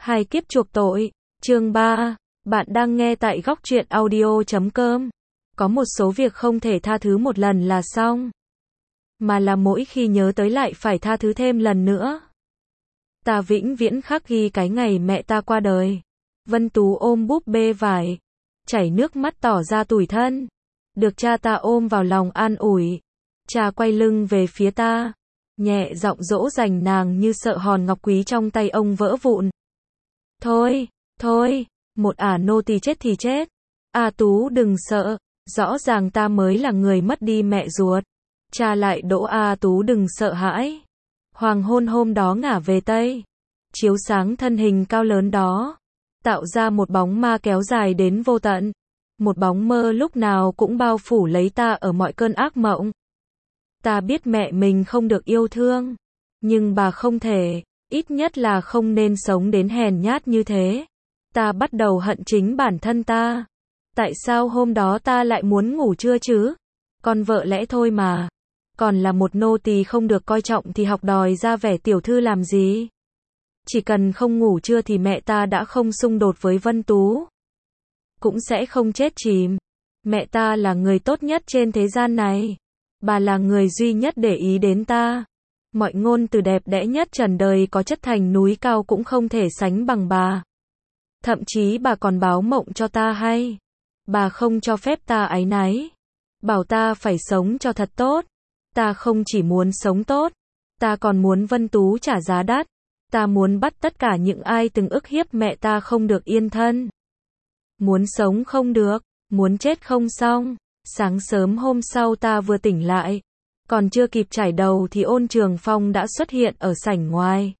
Hai kiếp chuộc tội, chương 3, bạn đang nghe tại góc truyện audio.com. Có một số việc không thể tha thứ một lần là xong, mà là mỗi khi nhớ tới lại phải tha thứ thêm lần nữa. Ta vĩnh viễn khắc ghi cái ngày mẹ ta qua đời. Vân Tú ôm búp bê vải, chảy nước mắt tỏ ra tủi thân. Được cha ta ôm vào lòng an ủi. Cha quay lưng về phía ta, nhẹ giọng dỗ dành nàng như sợ hòn ngọc quý trong tay ông vỡ vụn. Thôi, thôi, một nô tỳ chết thì chết. Tú đừng sợ, rõ ràng ta mới là người mất đi mẹ ruột. Cha lại dỗ Tú đừng sợ hãi. Hoàng hôn hôm đó ngả về Tây, chiếu sáng thân hình cao lớn đó, tạo ra một bóng ma kéo dài đến vô tận. Một bóng mơ lúc nào cũng bao phủ lấy ta ở mọi cơn ác mộng. Ta biết mẹ mình không được yêu thương, nhưng bà không thể, ít nhất là không nên sống đến hèn nhát như thế. Ta bắt đầu hận chính bản thân ta. Tại sao hôm đó ta lại muốn ngủ trưa chứ? Con vợ lẽ thôi mà. Còn là một nô tỳ không được coi trọng thì học đòi ra vẻ tiểu thư làm gì? Chỉ cần không ngủ trưa thì mẹ ta đã không xung đột với Vân Tú, cũng sẽ không chết chìm. Mẹ ta là người tốt nhất trên thế gian này. Bà là người duy nhất để ý đến ta. Mọi ngôn từ đẹp đẽ nhất trần đời có chất thành núi cao cũng không thể sánh bằng bà. Thậm chí bà còn báo mộng cho ta hay. Bà không cho phép ta áy náy, bảo ta phải sống cho thật tốt. Ta không chỉ muốn sống tốt, ta còn muốn Vân Tú trả giá đắt. Ta muốn bắt tất cả những ai từng ức hiếp mẹ ta không được yên thân. Muốn sống không được, muốn chết không xong. Sáng sớm hôm sau ta vừa tỉnh lại, còn chưa kịp chải đầu thì Ôn Trường Phong đã xuất hiện ở sảnh ngoài.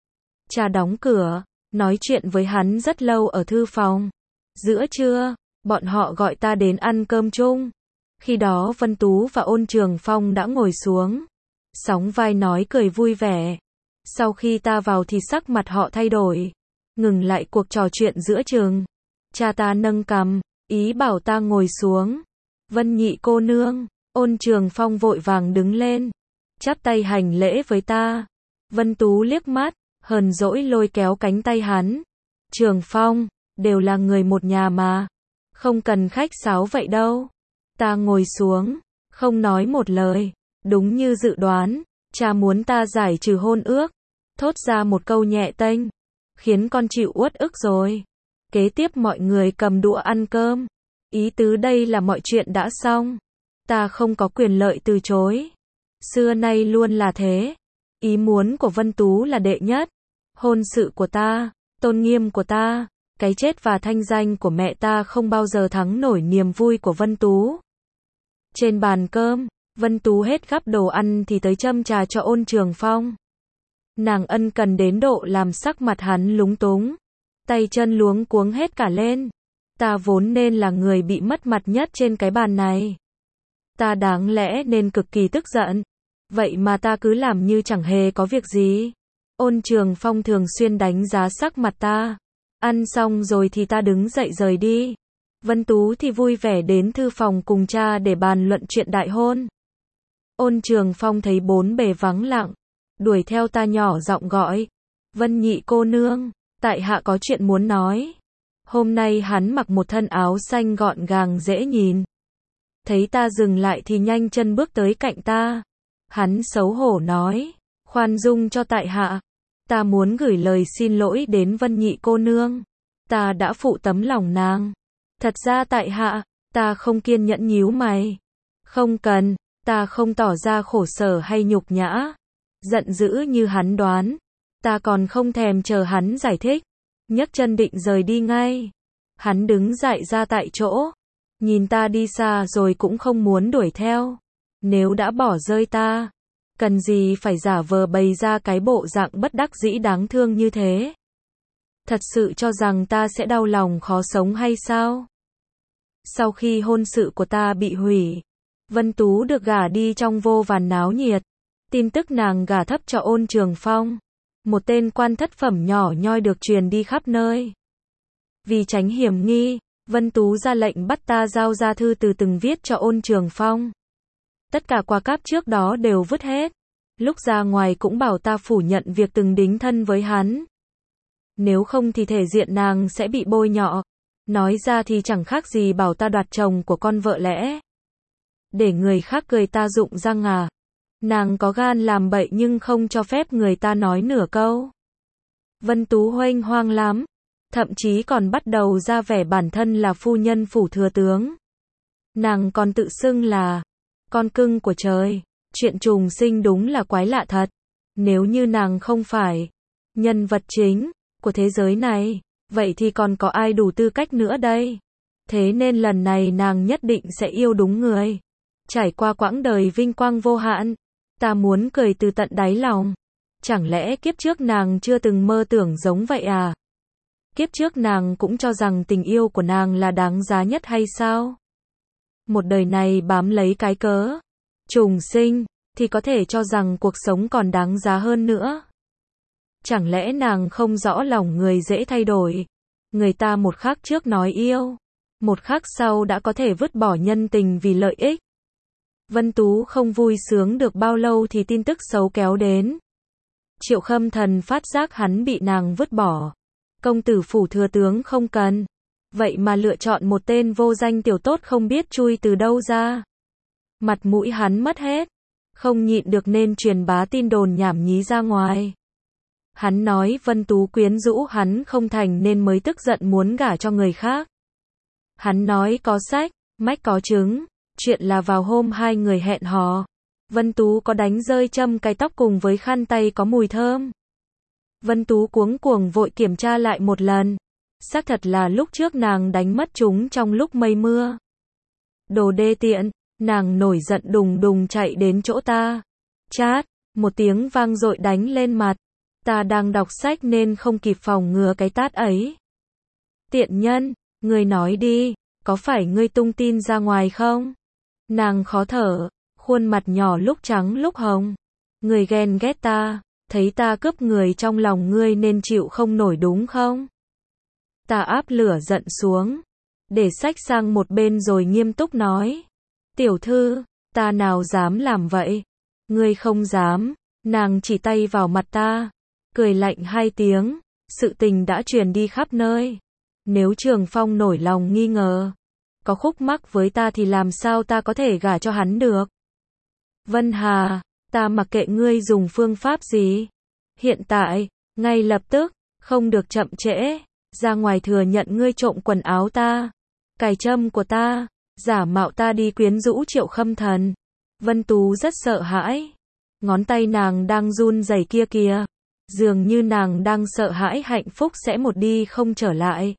Cha đóng cửa, nói chuyện với hắn rất lâu ở thư phòng. Giữa trưa, bọn họ gọi ta đến ăn cơm chung. Khi đó Vân Tú và Ôn Trường Phong đã ngồi xuống, sóng vai nói cười vui vẻ. Sau khi ta vào thì sắc mặt họ thay đổi, ngừng lại cuộc trò chuyện giữa chừng. Cha ta nâng cằm, ý bảo ta ngồi xuống. Vân Nhị cô nương. Ôn Trường Phong vội vàng đứng lên, chắp tay hành lễ với ta. Vân Tú liếc mắt, hờn dỗi lôi kéo cánh tay hắn. Trường Phong, đều là người một nhà mà, không cần khách sáo vậy đâu. Ta ngồi xuống, không nói một lời. Đúng như dự đoán, cha muốn ta giải trừ hôn ước. Thốt ra một câu nhẹ tênh, khiến con chịu uất ức rồi. Kế tiếp mọi người cầm đũa ăn cơm. Ý tứ đây là mọi chuyện đã xong. Ta không có quyền lợi từ chối. Xưa nay luôn là thế. Ý muốn của Vân Tú là đệ nhất. Hôn sự của ta, tôn nghiêm của ta, cái chết và thanh danh của mẹ ta không bao giờ thắng nổi niềm vui của Vân Tú. Trên bàn cơm, Vân Tú hết gắp đồ ăn thì tới châm trà cho Ôn Trường Phong. Nàng ân cần đến độ làm sắc mặt hắn lúng túng, tay chân luống cuống hết cả lên. Ta vốn nên là người bị mất mặt nhất trên cái bàn này. Ta đáng lẽ nên cực kỳ tức giận. Vậy mà ta cứ làm như chẳng hề có việc gì. Ôn Trường Phong thường xuyên đánh giá sắc mặt ta. Ăn xong rồi thì ta đứng dậy rời đi. Vân Tú thì vui vẻ đến thư phòng cùng cha để bàn luận chuyện đại hôn. Ôn Trường Phong thấy bốn bề vắng lặng, đuổi theo ta nhỏ giọng gọi. Vân Nhị cô nương, tại hạ có chuyện muốn nói. Hôm nay hắn mặc một thân áo xanh gọn gàng dễ nhìn. Thấy ta dừng lại thì nhanh chân bước tới cạnh ta. Hắn xấu hổ nói, khoan dung cho tại hạ. Ta muốn gửi lời xin lỗi đến Vân Nhị cô nương. Ta đã phụ tấm lòng nàng. Thật ra tại hạ, ta không kiên nhẫn nhíu mày. Không cần, ta không tỏ ra khổ sở hay nhục nhã, giận dữ như hắn đoán. Ta còn không thèm chờ hắn giải thích, nhấc chân định rời đi ngay. Hắn đứng dậy ra tại chỗ, nhìn ta đi xa rồi cũng không muốn đuổi theo. Nếu đã bỏ rơi ta, cần gì phải giả vờ bày ra cái bộ dạng bất đắc dĩ đáng thương như thế? Thật sự cho rằng ta sẽ đau lòng khó sống hay sao? Sau khi hôn sự của ta bị hủy, Vân Tú được gả đi trong vô vàn náo nhiệt. Tin tức nàng gả thấp cho Ôn Trường Phong, một tên quan thất phẩm nhỏ nhoi, được truyền đi khắp nơi. Vì tránh hiểm nghi, Vân Tú ra lệnh bắt ta giao ra thư từ từng viết cho Ôn Trường Phong. Tất cả qua cáp trước đó đều vứt hết. Lúc ra ngoài cũng bảo ta phủ nhận việc từng đính thân với hắn. Nếu không thì thể diện nàng sẽ bị bôi nhọ. Nói ra thì chẳng khác gì bảo ta đoạt chồng của con vợ lẽ. Để người khác cười ta rụng răng à. Nàng có gan làm bậy nhưng không cho phép người ta nói nửa câu. Vân Tú huênh hoang lắm. Thậm chí còn bắt đầu ra vẻ bản thân là phu nhân phủ thừa tướng. Nàng còn tự xưng là con cưng của trời. Chuyện trùng sinh đúng là quái lạ thật. Nếu như nàng không phải nhân vật chính của thế giới này, vậy thì còn có ai đủ tư cách nữa đây? Thế nên lần này nàng nhất định sẽ yêu đúng người. Trải qua quãng đời vinh quang vô hạn, ta muốn cười từ tận đáy lòng. Chẳng lẽ kiếp trước nàng chưa từng mơ tưởng giống vậy à? Kiếp trước nàng cũng cho rằng tình yêu của nàng là đáng giá nhất hay sao? Một đời này bám lấy cái cớ trùng sinh, thì có thể cho rằng cuộc sống còn đáng giá hơn nữa. Chẳng lẽ nàng không rõ lòng người dễ thay đổi? Người ta một khắc trước nói yêu, một khắc sau đã có thể vứt bỏ nhân tình vì lợi ích. Vân Tú không vui sướng được bao lâu thì tin tức xấu kéo đến. Triệu Khâm Thần phát giác hắn bị nàng vứt bỏ. Công tử phủ thừa tướng không cần. Vậy mà lựa chọn một tên vô danh tiểu tốt không biết chui từ đâu ra. Mặt mũi hắn mất hết. Không nhịn được nên truyền bá tin đồn nhảm nhí ra ngoài. Hắn nói Vân Tú quyến rũ hắn không thành nên mới tức giận muốn gả cho người khác. Hắn nói có sách, mách có chứng. Chuyện là vào hôm hai người hẹn hò, Vân Tú có đánh rơi châm cài tóc cùng với khăn tay có mùi thơm. Vân Tú cuống cuồng vội kiểm tra lại một lần. Xác thật là lúc trước nàng đánh mất chúng trong lúc mây mưa. Đồ đê tiện, nàng nổi giận đùng đùng chạy đến chỗ ta. Chát, một tiếng vang dội đánh lên mặt. Ta đang đọc sách nên không kịp phòng ngừa cái tát ấy. Tiện nhân, ngươi nói đi, có phải ngươi tung tin ra ngoài không? Nàng khó thở, khuôn mặt nhỏ lúc trắng lúc hồng. Ngươi ghen ghét ta, thấy ta cướp người trong lòng ngươi nên chịu không nổi đúng không? Ta áp lửa giận xuống, để sách sang một bên rồi nghiêm túc nói. Tiểu thư, ta nào dám làm vậy? Ngươi không dám. Nàng chỉ tay vào mặt ta, cười lạnh hai tiếng. Sự tình đã truyền đi khắp nơi. Nếu Trường Phong nổi lòng nghi ngờ, có khúc mắc với ta thì làm sao ta có thể gả cho hắn được? Vân Hà, ta mặc kệ ngươi dùng phương pháp gì. Hiện tại, ngay lập tức, không được chậm trễ, ra ngoài thừa nhận ngươi trộm quần áo ta, cài châm của ta, giả mạo ta đi quyến rũ Triệu Khâm Thần. Vân Tú rất sợ hãi. Ngón tay nàng đang run rẩy kia kìa. Dường như nàng đang sợ hãi hạnh phúc sẽ một đi không trở lại.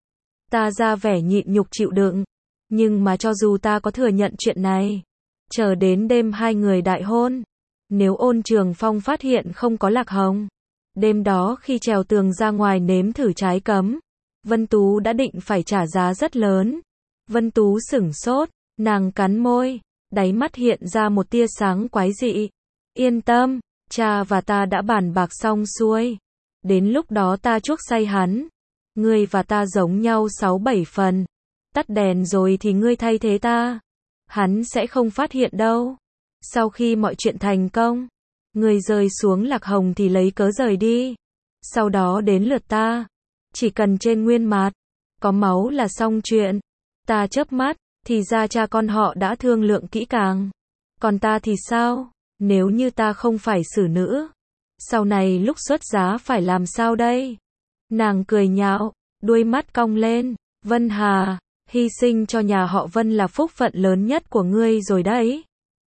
Ta ra vẻ nhịn nhục chịu đựng. Nhưng mà cho dù ta có thừa nhận chuyện này, chờ đến đêm hai người đại hôn, nếu Ôn Trường Phong phát hiện không có Lạc Hồng, đêm đó khi trèo tường ra ngoài nếm thử trái cấm, Vân Tú đã định phải trả giá rất lớn. Vân Tú sửng sốt, nàng cắn môi, đáy mắt hiện ra một tia sáng quái dị. Yên tâm, cha và ta đã bàn bạc xong xuôi. Đến lúc đó ta chuốc say hắn. Ngươi và ta giống nhau 6-7 phần. Tắt đèn rồi thì ngươi thay thế ta. Hắn sẽ không phát hiện đâu. Sau khi mọi chuyện thành công, ngươi rơi xuống Lạc Hồng thì lấy cớ rời đi. Sau đó đến lượt ta. Chỉ cần trên nguyên mạt, có máu là xong chuyện. Ta chớp mắt, thì ra cha con họ đã thương lượng kỹ càng. Còn ta thì sao? Nếu như ta không phải xử nữ, sau này lúc xuất giá phải làm sao đây? Nàng cười nhạo, đuôi mắt cong lên. Vân Hà, hy sinh cho nhà họ Vân là phúc phận lớn nhất của ngươi rồi đấy.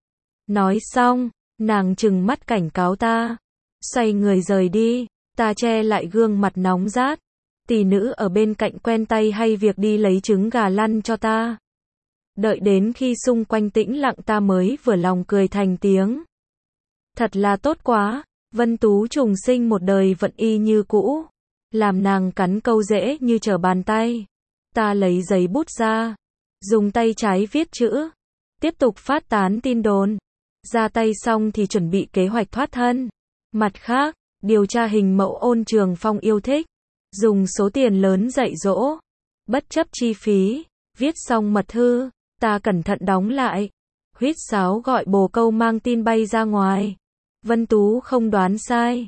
Nói xong, nàng trừng mắt cảnh cáo ta. Xoay người rời đi, ta che lại gương mặt nóng rát. Tỷ nữ ở bên cạnh quen tay hay việc đi lấy trứng gà lăn cho ta. Đợi đến khi xung quanh tĩnh lặng ta mới vừa lòng cười thành tiếng. Thật là tốt quá, Vân Tú trùng sinh một đời vẫn y như cũ. Làm nàng cắn câu dễ như trở bàn tay. Ta lấy giấy bút ra, dùng tay trái viết chữ, tiếp tục phát tán tin đồn. Ra tay xong thì chuẩn bị kế hoạch thoát thân. Mặt khác, điều tra hình mẫu Ôn Trường Phong yêu thích. Dùng số tiền lớn dạy dỗ. Bất chấp chi phí, viết xong mật thư, ta cẩn thận đóng lại. Huýt sáo gọi bồ câu mang tin bay ra ngoài. Vân Tú không đoán sai.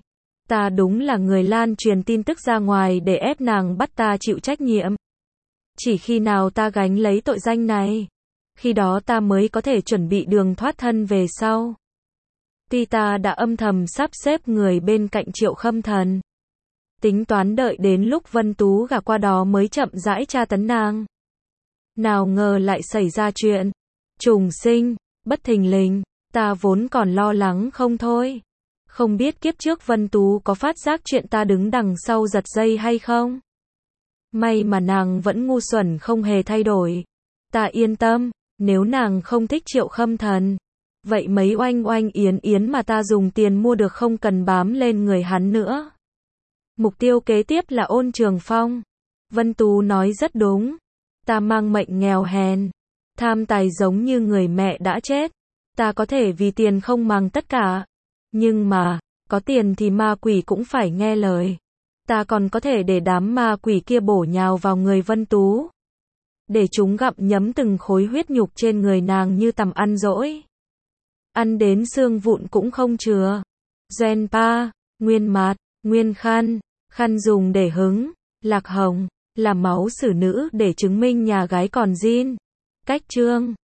Ta đúng là người lan truyền tin tức ra ngoài để ép nàng bắt ta chịu trách nhiệm. Chỉ khi nào ta gánh lấy tội danh này, khi đó ta mới có thể chuẩn bị đường thoát thân về sau. Tuy ta đã âm thầm sắp xếp người bên cạnh Triệu Khâm Thần, tính toán đợi đến lúc Vân Tú gả qua đó mới chậm rãi tra tấn nàng. Nào ngờ lại xảy ra chuyện trùng sinh, bất thình lình, ta vốn còn lo lắng không thôi. Không biết kiếp trước Vân Tú có phát giác chuyện ta đứng đằng sau giật dây hay không? May mà nàng vẫn ngu xuẩn không hề thay đổi. Ta yên tâm, nếu nàng không thích Triệu Khâm Thần, vậy mấy oanh oanh yến yến mà ta dùng tiền mua được không cần bám lên người hắn nữa. Mục tiêu kế tiếp là Ôn Trường Phong. Vân Tú nói rất đúng. Ta mang mệnh nghèo hèn, tham tài giống như người mẹ đã chết. Ta có thể vì tiền không màng tất cả. Nhưng mà, có tiền thì ma quỷ cũng phải nghe lời. Ta còn có thể để đám ma quỷ kia bổ nhào vào người Vân Tú, để chúng gặm nhấm từng khối huyết nhục trên người nàng như tầm ăn dỗi. Ăn đến xương vụn cũng không chừa. Gen pa, nguyên mạt, nguyên khăn, khăn dùng để hứng, lạc hồng, là máu xử nữ để chứng minh nhà gái còn zin. Cách chương